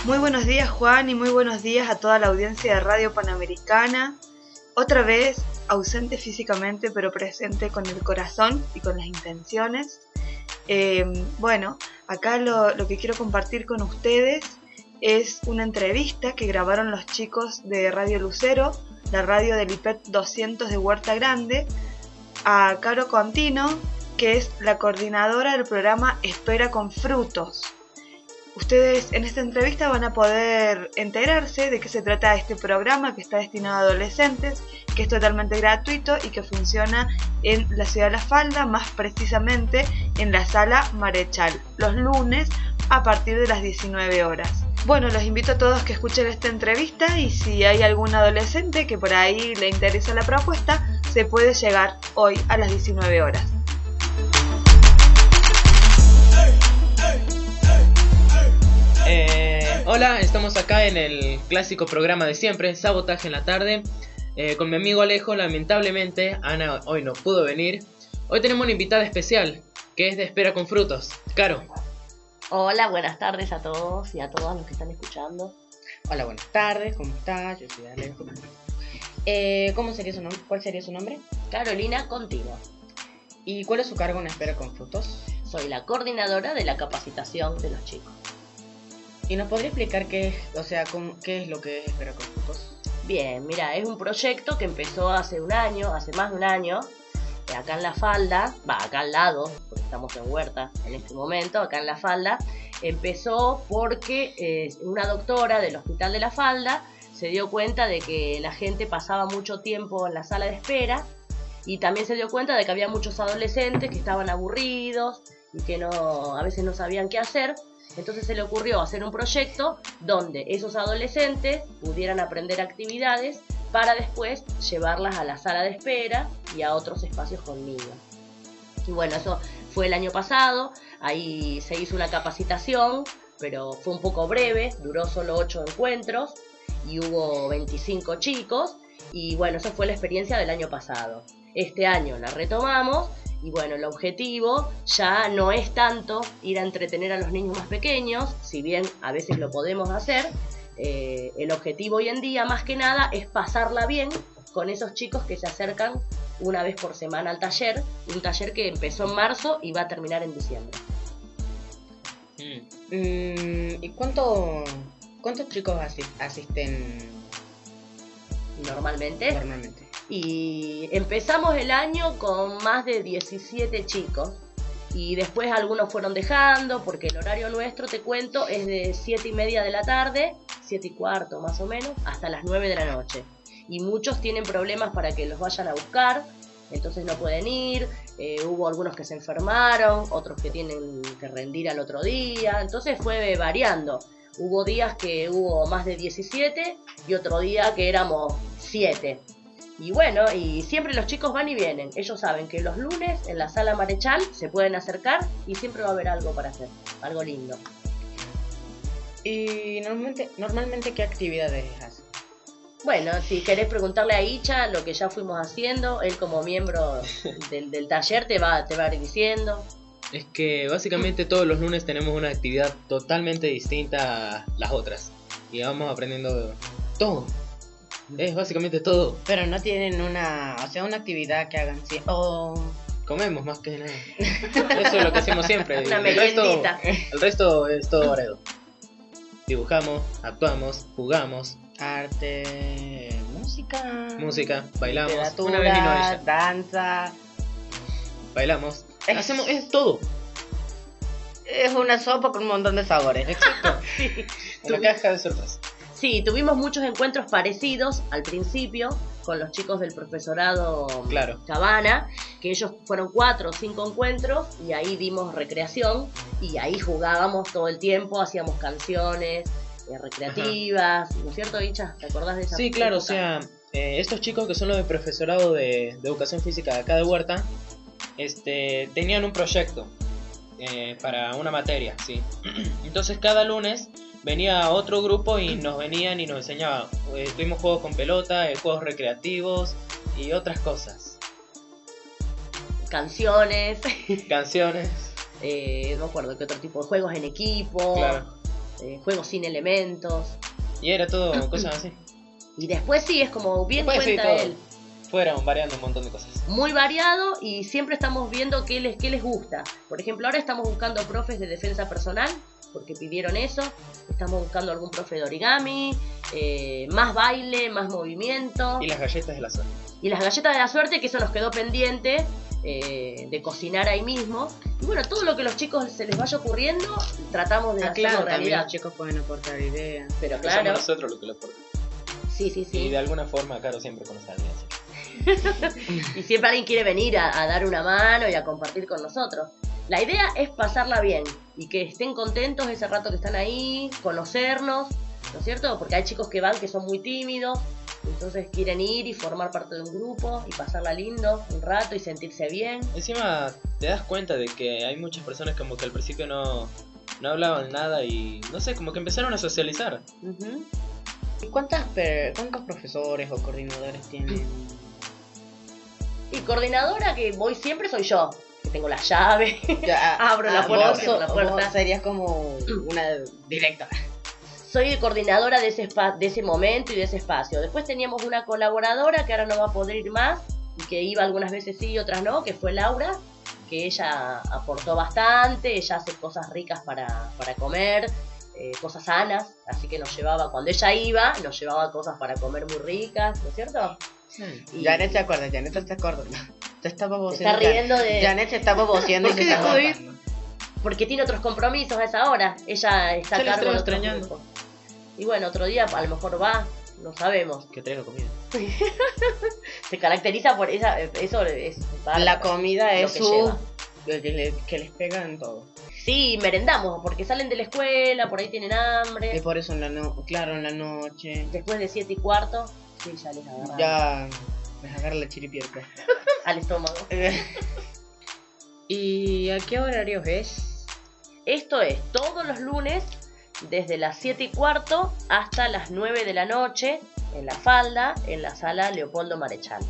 Muy buenos días, Juan, y muy buenos días a toda la audiencia de Radio Panamericana. Otra vez, ausente físicamente, pero presente con el corazón y con las intenciones. Acá lo que quiero compartir con ustedes es una entrevista que grabaron los chicos de Radio Lucero, la radio del IPET 200 de Huerta Grande, a Caro Contino, que es la coordinadora del programa Espera con Frutos. Ustedes en esta entrevista van a poder enterarse de qué se trata este programa que está destinado a adolescentes, que es totalmente gratuito y que funciona en la ciudad de La Falda, más precisamente en la Sala Marechal, los lunes a partir de las 19 horas. Bueno, los invito a todos que escuchen esta entrevista y si hay algún adolescente que por ahí le interesa la propuesta, se puede llegar hoy a las 19 horas. Hola, estamos acá en el clásico programa de siempre, Sabotaje en la Tarde, con mi amigo Alejo. Lamentablemente Ana hoy no pudo venir. Hoy tenemos una invitada especial, que es de Espera con Frutos, Caro. Hola, buenas tardes a todos y a todas los que están escuchando. Hola, buenas tardes, ¿cómo estás? Yo soy Alejo. ¿Cuál sería su nombre? Carolina Contino. ¿Y cuál es su cargo en Espera con Frutos? Soy la coordinadora de la capacitación de los chicos. ¿Y nos podría explicar qué es lo que es Espera con Frutos? Bien, mira, es un proyecto que empezó hace más de un año, acá en La Falda, acá al lado, porque estamos en Huerta en este momento, acá en La Falda. Empezó porque una doctora del Hospital de La Falda se dio cuenta de que la gente pasaba mucho tiempo en la sala de espera y también se dio cuenta de que había muchos adolescentes que estaban aburridos y que a veces no sabían qué hacer. Entonces se le ocurrió hacer un proyecto donde esos adolescentes pudieran aprender actividades para después llevarlas a la sala de espera y a otros espacios con niños. Y bueno, eso fue el año pasado, ahí se hizo una capacitación, pero fue un poco breve, duró solo 8 encuentros y hubo 25 chicos. Y bueno, esa fue la experiencia del año pasado. Este año la retomamos. Y bueno, el objetivo ya no es tanto ir a entretener a los niños más pequeños, si bien a veces lo podemos hacer. El objetivo hoy en día, más que nada, es pasarla bien con esos chicos que se acercan una vez por semana al taller. Un taller que empezó en marzo y va a terminar en diciembre. ¿Y cuántos chicos asisten normalmente? Y empezamos el año con más de 17 chicos y después algunos fueron dejando porque el horario nuestro, te cuento, es de 7:30 de la tarde, 7:15 más o menos, hasta las 9 de la noche. Y muchos tienen problemas para que los vayan a buscar, entonces no pueden ir. Hubo algunos que se enfermaron, otros que tienen que rendir al otro día, entonces fue variando. Hubo días que hubo más de 17 y otro día que éramos 7. Y bueno, y siempre los chicos van y vienen. Ellos saben que los lunes en la sala Marechal se pueden acercar y siempre va a haber algo para hacer, algo lindo. ¿Y normalmente qué actividades hacen? Bueno, si querés preguntarle a Icha lo que ya fuimos haciendo, él como miembro del taller te va a ir diciendo. Es que básicamente todos los lunes tenemos una actividad totalmente distinta a las otras. Y vamos aprendiendo todo. Es básicamente todo. Pero no tienen una actividad que hagan así. Comemos más que nada. Eso es lo que hacemos siempre. Una meriendita. El resto es todo variado. Dibujamos, actuamos, jugamos. Arte, música, bailamos. Literatura, Una vez vino ella. danza. Bailamos. Es todo. Es una sopa con un montón de sabores. Exacto. Una caja de sorpresas. Sí, tuvimos muchos encuentros parecidos al principio con los chicos del profesorado Cabana, que ellos fueron 4 o 5 encuentros y ahí dimos recreación y ahí jugábamos todo el tiempo, hacíamos canciones recreativas. Ajá. ¿No es cierto, Icha? ¿Te acordás de esa Sí, claro, época? o sea, estos chicos que son los del profesorado de educación física de acá de Huerta, tenían un proyecto para una materia, sí. Entonces cada lunes venía otro grupo y nos venían y nos enseñaban. Tuvimos juegos con pelota, juegos recreativos y otras cosas. Canciones. Canciones. No me acuerdo qué otro tipo de juegos en equipo. Claro. juegos sin elementos. Y era todo cosas así. Y después sí, es como bien Después sí, cuenta todo. él. Fueron variando un montón de cosas. Muy variado y siempre estamos viendo qué les gusta. Por ejemplo, ahora estamos buscando profes de defensa personal, porque pidieron eso. Estamos buscando algún profe de origami, más baile, más movimiento. Y las galletas de la suerte. Y las galletas de la suerte, que eso nos quedó pendiente de cocinar ahí mismo. Y bueno, todo lo que a los chicos se les vaya ocurriendo, tratamos de hacerlo claro, también realidad. los chicos pueden aportar ideas. Pero Somos claro, nosotros los que lo aportamos. sí. Y de alguna forma, Caro siempre con los alianzas. Y siempre alguien quiere venir a dar una mano y a compartir con nosotros. La idea es pasarla bien y que estén contentos ese rato que están ahí, conocernos, ¿no es cierto? Porque hay chicos que van que son muy tímidos, entonces quieren ir y formar parte de un grupo y pasarla lindo un rato y sentirse bien. Encima te das cuenta de que hay muchas personas como que al principio no hablaban nada y no sé, como que empezaron a socializar. Uh-huh. ¿Y cuántos profesores o coordinadores tienen? Y coordinadora que voy siempre soy yo, que tengo la llave, abro la puerta, vos, cierro la puerta. vos serías como una directora. Soy coordinadora de ese momento y de ese espacio. Después teníamos una colaboradora que ahora no va a poder ir más y que iba algunas veces sí y otras no, que fue Laura, que ella aportó bastante, ella hace cosas ricas para comer, cosas sanas, así que nos llevaba, cuando ella iba, nos llevaba cosas para comer muy ricas, ¿no es cierto? Y Janet se acuerda, Janet se acuerda. Se está baboseando. Se está riendo de... Janet se está baboseando y ¿Por se qué está dejó de ir? botando. Porque tiene otros compromisos a esa hora. Ella está a Se la cargo estaba de otro extrañando. grupo. Y bueno, otro día a lo mejor va, no sabemos. Que traiga comida. Se caracteriza por eso es La comida lo es que su... lleva. que les pega en todo. Sí, merendamos, porque salen de la escuela, por ahí tienen Y hambre. por eso en la noche Después de 7:15, sí, ya les agarra ya les agarra la chiripierca. al estómago. ¿Y a qué horarios es? Esto es todos los lunes, desde las 7:15 hasta las 9 de la noche, en La Falda, en la sala Leopoldo Marechal.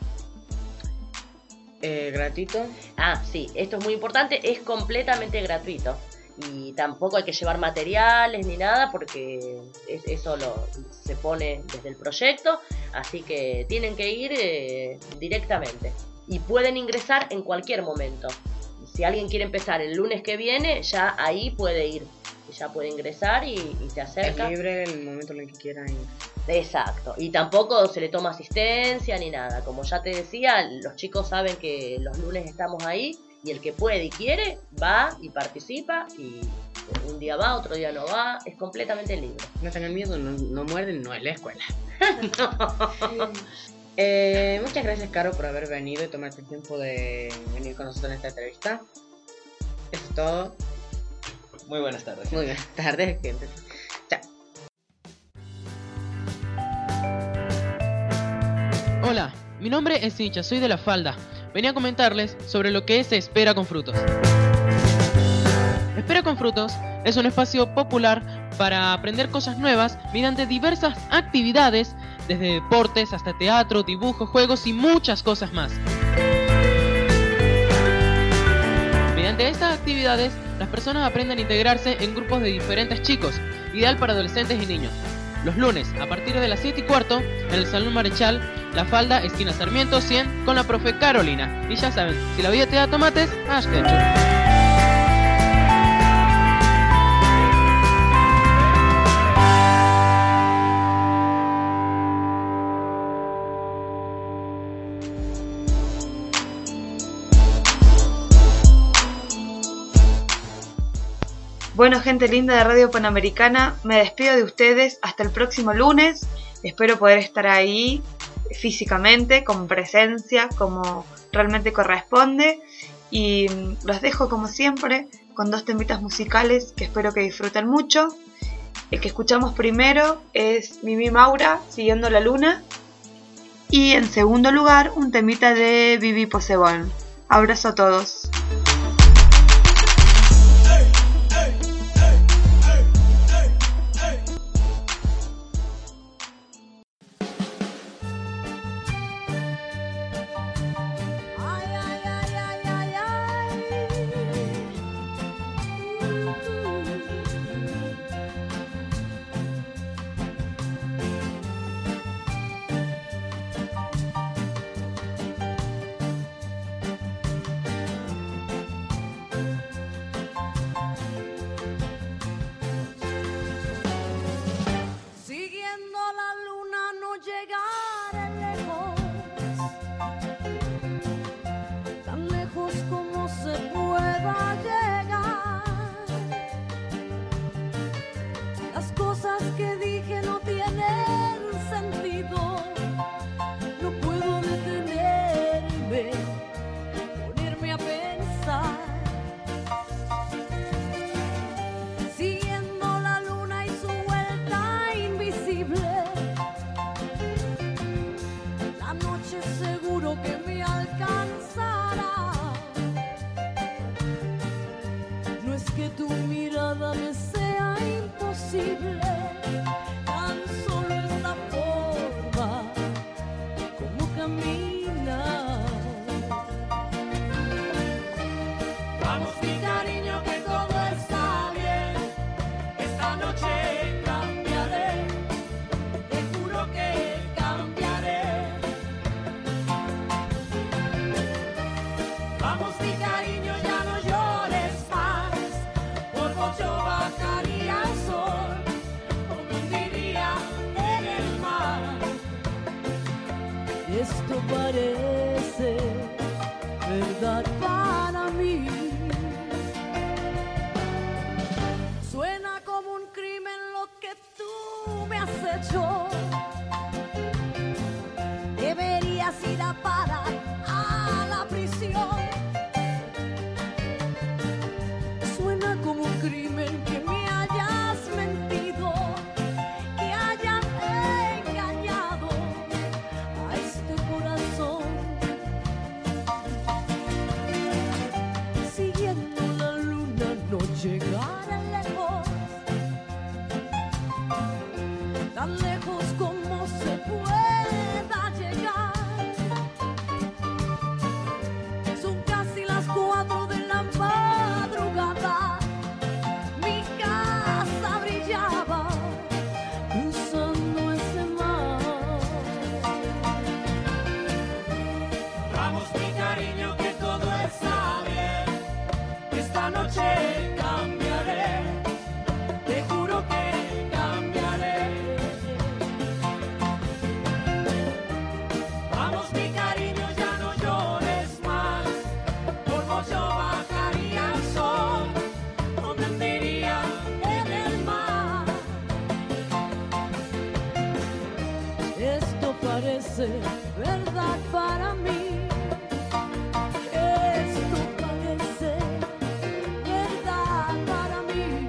¿Gratuito? Ah, sí, esto es muy importante, es completamente gratuito. Y tampoco hay que llevar materiales ni nada porque eso se pone desde el proyecto, así que tienen que ir directamente. Y pueden ingresar en cualquier momento. Si alguien quiere empezar el lunes que viene, ya ahí puede ir. Ya puede ingresar y se acerca. Es libre el momento en el que quieran ir. Exacto, y tampoco se le toma asistencia ni nada. Como ya te decía, los chicos saben que los lunes estamos ahí y el que puede y quiere va y participa y un día va, otro día no va, es completamente libre. No tengan miedo, no muerden, no es la escuela. Muchas gracias, Caro, por haber venido y tomarte el tiempo de venir con nosotros en esta entrevista. Eso es todo. Muy buenas tardes. Muy buenas tardes, gente. Chao. Hola, mi nombre es Sincha, soy de La Falda. Venía a comentarles sobre lo que es Espera con Frutos. Espera con Frutos es un espacio popular para aprender cosas nuevas mediante diversas actividades, desde deportes hasta teatro, dibujo, juegos y muchas cosas más. Mediante estas actividades, las personas aprenden a integrarse en grupos de diferentes chicos, ideal para adolescentes y niños. Los lunes, a partir de las 7:15, en el Salón Marechal, La Falda, esquina Sarmiento 100, con la profe Carolina. Y ya saben, si la vida te da tomates, haz ketchup. Bueno, gente linda de Radio Panamericana, me despido de ustedes hasta el próximo lunes. Espero poder estar ahí físicamente, con presencia, como realmente corresponde. Y los dejo como siempre con 2 temitas musicales que espero que disfruten mucho. El que escuchamos primero es Mimi Maura, Siguiendo la Luna. Y en segundo lugar, un temita de Vivi Posebón. Abrazo a todos. tu mirada me sea imposible. Tan solo es la forma como caminas. Vamos mi cariño que todo está bien. Esta noche cambiaré, te juro que cambiaré. Vamos mi cariño, ya no llores más. Por vos yo bajaría al sol o me hundiría en el mar. Esto parece verdad para mí. Suena como un crimen lo que tú me has hecho. Deberías ir a parar a la prisión. Suena como un crimen que me hayas mentido, que hayas engañado a este corazón. Siguiendo la luna no llegaré lejos, tan lejos como se pueda llegar. Son casi las 4 de la madrugada, mi casa brillaba cruzando ese mar. Vamos mi cariño que todo está bien. Esta noche cambiaré, te juro que cambiaré. Vamos mi cariño, ya no llores más. Por vos yo bajaría al sol o me hundiría en el mar. Esto parece verdad para mí. Esto parece verdad para mí.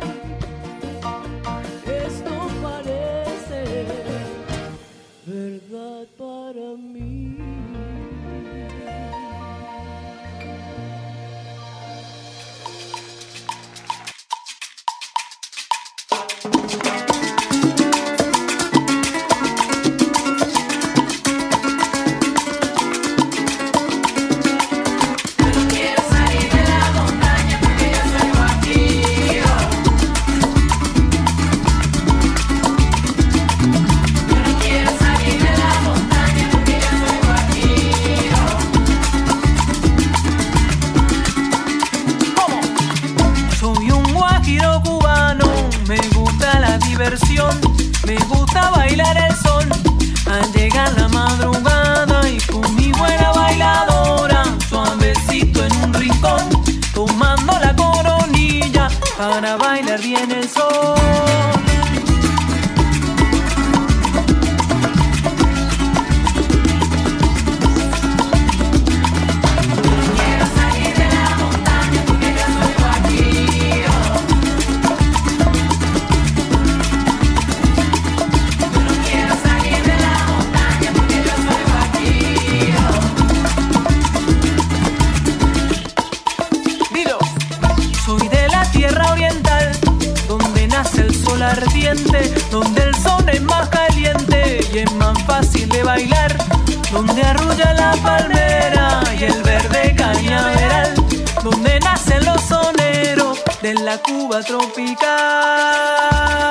Esto parece verdad para mí. Soy un guajiro cubano, me gusta la diversión, me gusta bailar el sol. Al llegar la madrugada y con mi buena bailadora, suavecito en un rincón, tomando la coronilla para bailar bien el sol. Dilo. Soy de la tierra oriental, donde nace el sol ardiente, donde el sol es más caliente y es más fácil de bailar, donde arrulla la palmera y el verde cañaveral, donde nacen los soneros de la Cuba tropical.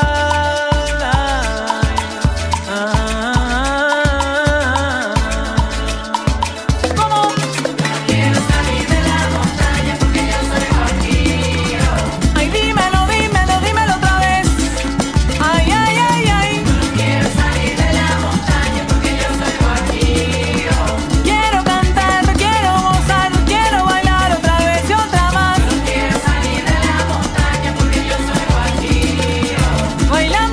Bailando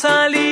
salir.